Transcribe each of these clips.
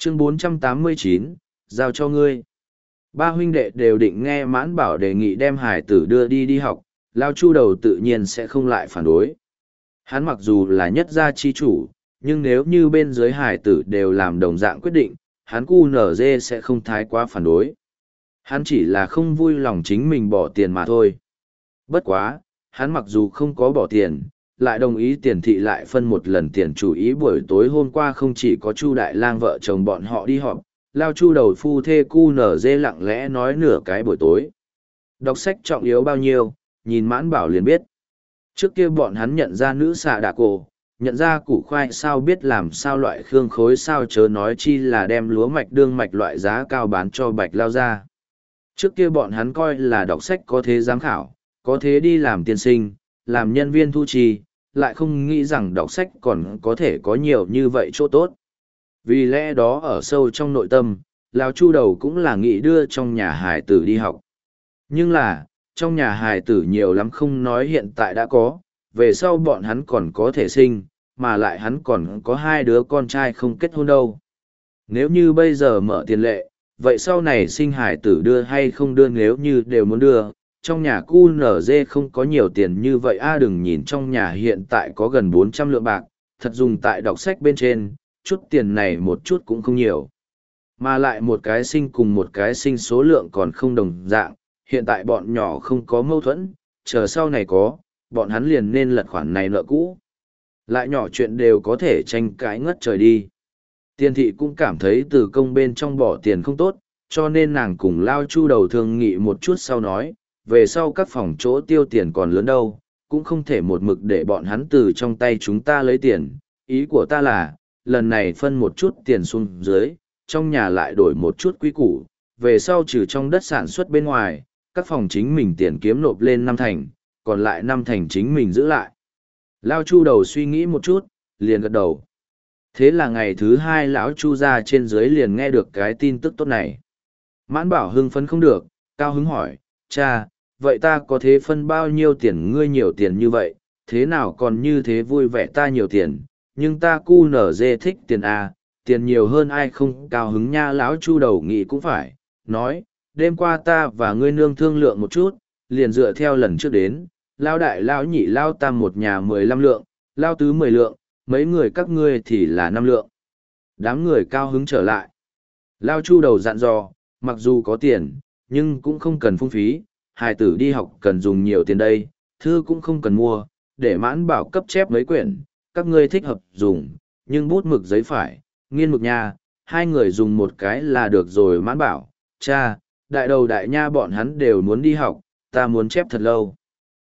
Chương 489, giao cho ngươi. Ba huynh đệ đều định nghe Mãn Bảo đề nghị đem hải tử đưa đi học, Lao Chu Đầu tự nhiên sẽ không lại phản đối. Hắn mặc dù là nhất gia chi chủ, nhưng nếu như bên dưới hải tử đều làm đồng dạng quyết định, hắn QNZ sẽ không thái quá phản đối. Hắn chỉ là không vui lòng chính mình bỏ tiền mà thôi. Bất quá, hắn mặc dù không có bỏ tiền, lại đồng ý tiền thị lại phân một lần tiền chủ ý buổi tối hôm qua không chỉ có Chu Đại Lang vợ chồng bọn họ đi họp, Lao Chu Đầu phu thê QNZ lặng lẽ nói nửa cái buổi tối. Đọc sách trọng yếu bao nhiêu, nhìn Mãn Bảo liền biết. Trước kia bọn hắn nhận ra nữ xạ đạ cổ, nhận ra củ khoai sao biết làm sao loại khương khối sao chớ nói chi là đem lúa mạch đương mạch loại giá cao bán cho Bạch Lao ra. Trước kia bọn hắn coi là đọc sách có thế giám khảo, có thế đi làm tiên sinh, làm nhân viên thu chi, lại không nghĩ rằng đọc sách còn có thể có nhiều như vậy chỗ tốt. Vì lẽ đó ở sâu trong nội tâm, Lão Chu Đầu cũng là nghĩ đưa trong nhà hài tử đi học. Nhưng là, trong nhà hài tử nhiều lắm không nói hiện tại đã có, về sau bọn hắn còn có thể sinh, mà lại hắn còn có hai đứa con trai không kết hôn đâu. Nếu như bây giờ mở tiền lệ, vậy sau này sinh hài tử đưa hay không đưa nếu như đều muốn đưa, trong nhà QNZ không có nhiều tiền như vậy đừng nhìn trong nhà hiện tại có gần 400 lượng bạc, thật dùng tại đọc sách bên trên, chút tiền này một chút cũng không nhiều. Mà lại một cái sinh cùng một cái sinh số lượng còn không đồng dạng, hiện tại bọn nhỏ không có mâu thuẫn, chờ sau này có, bọn hắn liền nên lật khoản này nợ cũ. Lại nhỏ chuyện đều có thể tranh cãi ngất trời đi. Tiên thị cũng cảm thấy từ công bên trong bỏ tiền không tốt, cho nên nàng cùng Lao Chu Đầu thương nghị một chút sau nói, về sau các phòng chỗ tiêu tiền còn lớn đâu, cũng không thể một mực để bọn hắn từ trong tay chúng ta lấy tiền. Ý của ta là, lần này phân một chút tiền xuống dưới, trong nhà lại đổi một chút quý củ, về sau trừ trong đất sản xuất bên ngoài, các phòng chính mình tiền kiếm nộp lên 5 thành, còn lại 5 thành chính mình giữ lại. Lao Chu Đầu suy nghĩ một chút, liền gật đầu. Thế là ngày thứ hai lão Chu ra trên dưới liền nghe được cái tin tức tốt này. Mãn Bảo hưng phấn không được, cao hứng hỏi, cha, vậy ta có thế phân bao nhiêu tiền ngươi nhiều tiền như vậy, thế nào còn như thế vui vẻ ta nhiều tiền, nhưng ta QNZ thích tiền à, tiền nhiều hơn ai không cao hứng nha lão Chu Đầu nghĩ cũng phải, nói, đêm qua ta và ngươi nương thương lượng một chút, liền dựa theo lần trước đến, lao đại lao nhị lao tam một nhà 15 lượng, lao tứ 10 lượng, mấy người các ngươi thì là 5 lượng. Đám người cao hứng trở lại. Lao Chu Đầu dặn dò, mặc dù có tiền, nhưng cũng không cần phung phí, hài tử đi học cần dùng nhiều tiền đây, thư cũng không cần mua, để Mãn Bảo cấp chép mấy quyển, các ngươi thích hợp dùng, nhưng bút mực giấy phải, nghiên mực nha, hai người dùng một cái là được rồi. Mãn Bảo, cha, đại đầu đại nha bọn hắn đều muốn đi học, ta muốn chép thật lâu.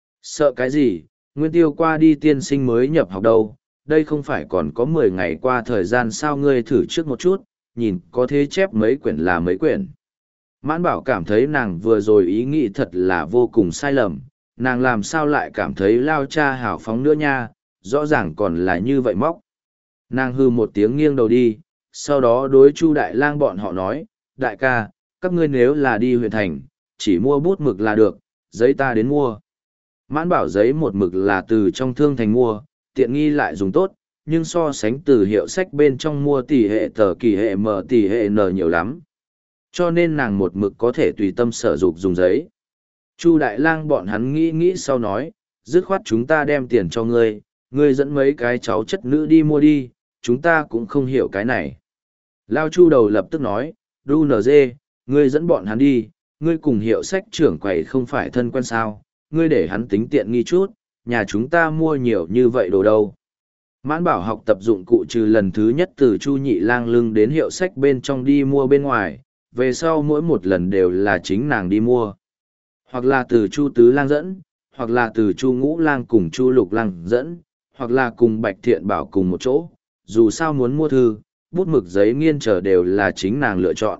Sợ cái gì, Nguyên Tiêu qua đi tiên sinh mới nhập học đâu, đây không phải còn có 10 ngày qua thời gian sao ngươi thử trước một chút, nhìn có thế chép mấy quyển là mấy quyển. Mãn Bảo cảm thấy nàng vừa rồi ý nghĩ thật là vô cùng sai lầm, nàng làm sao lại cảm thấy Lao cha hào phóng nữa nha, rõ ràng còn là như vậy móc. Nàng hư một tiếng nghiêng đầu đi, sau đó đối Chu Đại Lang bọn họ nói, đại ca, các ngươi nếu là đi huyện thành, chỉ mua bút mực là được, giấy ta đến mua. Mãn Bảo giấy một mực là từ trong thương thành mua, tiện nghi lại dùng tốt, nhưng so sánh từ hiệu sách bên trong mua tỷ hệ tờ kỳ hệ m tỷ hệ n nhiều lắm. Cho nên nàng một mực có thể tùy tâm sở dục dùng giấy. Chu Đại Lang bọn hắn nghĩ sau nói, dứt khoát chúng ta đem tiền cho ngươi, ngươi dẫn mấy cái cháu chất nữ đi mua đi, chúng ta cũng không hiểu cái này. Lao Chu Đầu lập tức nói, đu nz, ngươi dẫn bọn hắn đi, ngươi cùng hiệu sách trưởng quầy không phải thân quen sao, ngươi để hắn tính tiện nghi chút, nhà chúng ta mua nhiều như vậy đồ đâu. Mãn Bảo học tập dụng cụ trừ lần thứ nhất từ Chu Nhị Lang lưng đến hiệu sách bên trong đi mua bên ngoài, về sau mỗi một lần đều là chính nàng đi mua. Hoặc là từ Chu Tứ Lang dẫn, hoặc là từ Chu Ngũ Lang cùng Chu Lục Lang dẫn, hoặc là cùng Bạch Thiện Bảo cùng một chỗ, dù sao muốn mua thư, bút mực giấy nghiên trở đều là chính nàng lựa chọn.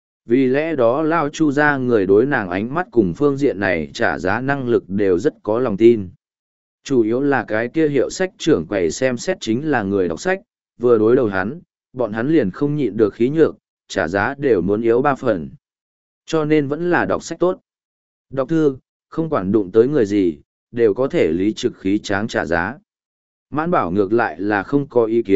Vì lẽ đó Lao Chu ra người đối nàng ánh mắt cùng phương diện này trả giá năng lực đều rất có lòng tin. Chủ yếu là cái kia hiệu sách trưởng quầy xem xét chính là người đọc sách, vừa đối đầu hắn, bọn hắn liền không nhịn được khí nhược, trả giá đều muốn yếu 3 phần. Cho nên vẫn là đọc sách tốt. Đọc thư, không quản đụng tới người gì, đều có thể lý trực khí tráng trả giá. Mãn Bảo ngược lại là không có ý kiến,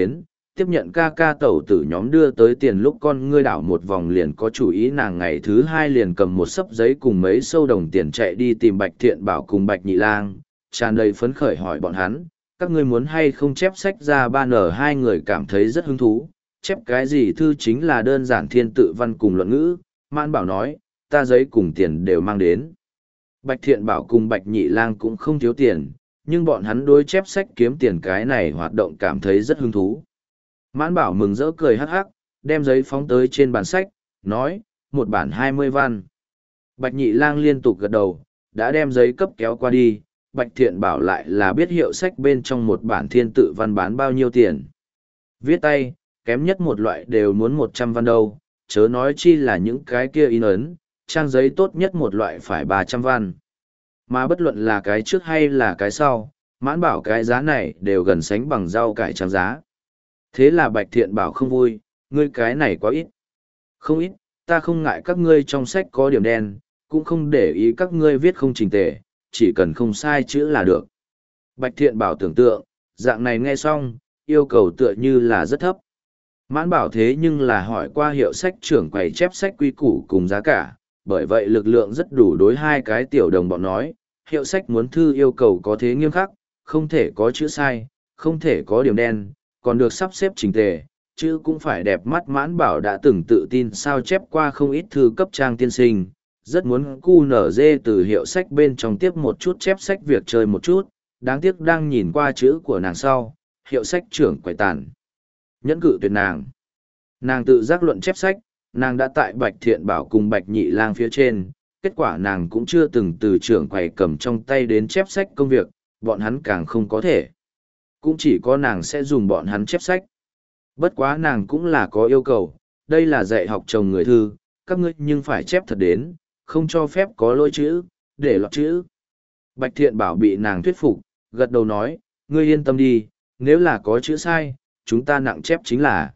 tiếp nhận ca ca tẩu tử nhóm đưa tới tiền lúc con ngươi đảo một vòng liền có chủ ý nàng ngày thứ hai liền cầm một xấp giấy cùng mấy sâu đồng tiền chạy đi tìm Bạch Thiện Bảo cùng Bạch Nhị Lang, tràn đầy phấn khởi hỏi bọn hắn, các ngươi muốn hay không chép sách ra ba nở hai người cảm thấy rất hứng thú, chép cái gì thư chính là đơn giản thiên tự văn cùng luận ngữ, Mãn Bảo nói, ta giấy cùng tiền đều mang đến. Bạch Thiện Bảo cùng Bạch Nhị Lang cũng không thiếu tiền, nhưng bọn hắn đối chép sách kiếm tiền cái này hoạt động cảm thấy rất hứng thú. Mãn Bảo mừng rỡ cười hắc hắc, đem giấy phóng tới trên bàn sách, nói, một bản 20 văn. Bạch Nhị Lang liên tục gật đầu, đã đem giấy cấp kéo qua đi, Bạch Thiện Bảo lại là biết hiệu sách bên trong một bản thiên tự văn bán bao nhiêu tiền. Viết tay, kém nhất một loại đều muốn 100 văn đâu, chớ nói chi là những cái kia in ấn, trang giấy tốt nhất một loại phải 300 văn. Mà bất luận là cái trước hay là cái sau, Mãn Bảo cái giá này đều gần sánh bằng rau cải trang giá. Thế là Bạch Thiện Bảo không vui, ngươi cái này quá ít. Không ít, ta không ngại các ngươi trong sách có điểm đen, cũng không để ý các ngươi viết không chỉnh tề, chỉ cần không sai chữ là được. Bạch Thiện Bảo tưởng tượng, dạng này nghe xong, yêu cầu tựa như là rất thấp. Mãn Bảo thế nhưng là hỏi qua hiệu sách trưởng quầy chép sách quy củ cùng giá cả, bởi vậy lực lượng rất đủ đối hai cái tiểu đồng bọn nói, hiệu sách muốn thư yêu cầu có thế nghiêm khắc, không thể có chữ sai, không thể có điểm đen, còn được sắp xếp chỉnh tề, chữ cũng phải đẹp mắt. Mãn Bảo đã từng tự tin sao chép qua không ít thư cấp trang tiên sinh, rất muốn QNZ từ hiệu sách bên trong tiếp một chút chép sách việc chơi một chút, đáng tiếc đang nhìn qua chữ của nàng sau, hiệu sách trưởng quầy tàn. Nhẫn cự tuyệt nàng. Nàng tự giác luận chép sách, nàng đã tại Bạch Thiện Bảo cùng Bạch Nhị Lang phía trên, kết quả nàng cũng chưa từng từ trưởng quầy cầm trong tay đến chép sách công việc, bọn hắn càng không có thể. Cũng chỉ có nàng sẽ dùng bọn hắn chép sách. Bất quá nàng cũng là có yêu cầu, đây là dạy học chồng người thư, các ngươi nhưng phải chép thật đến, không cho phép có lỗi chữ, để lọt chữ. Bạch Thiện Bảo bị nàng thuyết phục, gật đầu nói, ngươi yên tâm đi, nếu là có chữ sai, chúng ta nặng chép chính là.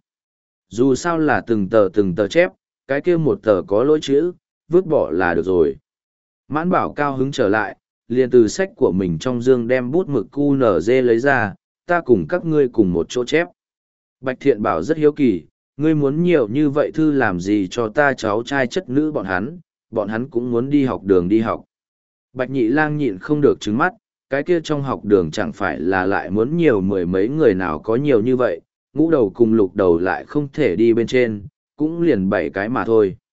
Dù sao là từng tờ chép, cái kia một tờ có lỗi chữ, vứt bỏ là được rồi. Mãn Bảo cao hứng trở lại, liền từ sách của mình trong dương đem bút mực QNZ lấy ra, ta cùng các ngươi cùng một chỗ chép. Bạch Thiện Bảo rất hiếu kỳ, ngươi muốn nhiều như vậy thư làm gì cho ta cháu trai chất nữ bọn hắn cũng muốn đi học đường đi học. Bạch Nhị Lang nhịn không được trứng mắt, cái kia trong học đường chẳng phải là lại muốn nhiều mười mấy người nào có nhiều như vậy, ngũ đầu cùng lục đầu lại không thể đi bên trên, cũng liền 7 cái mà thôi.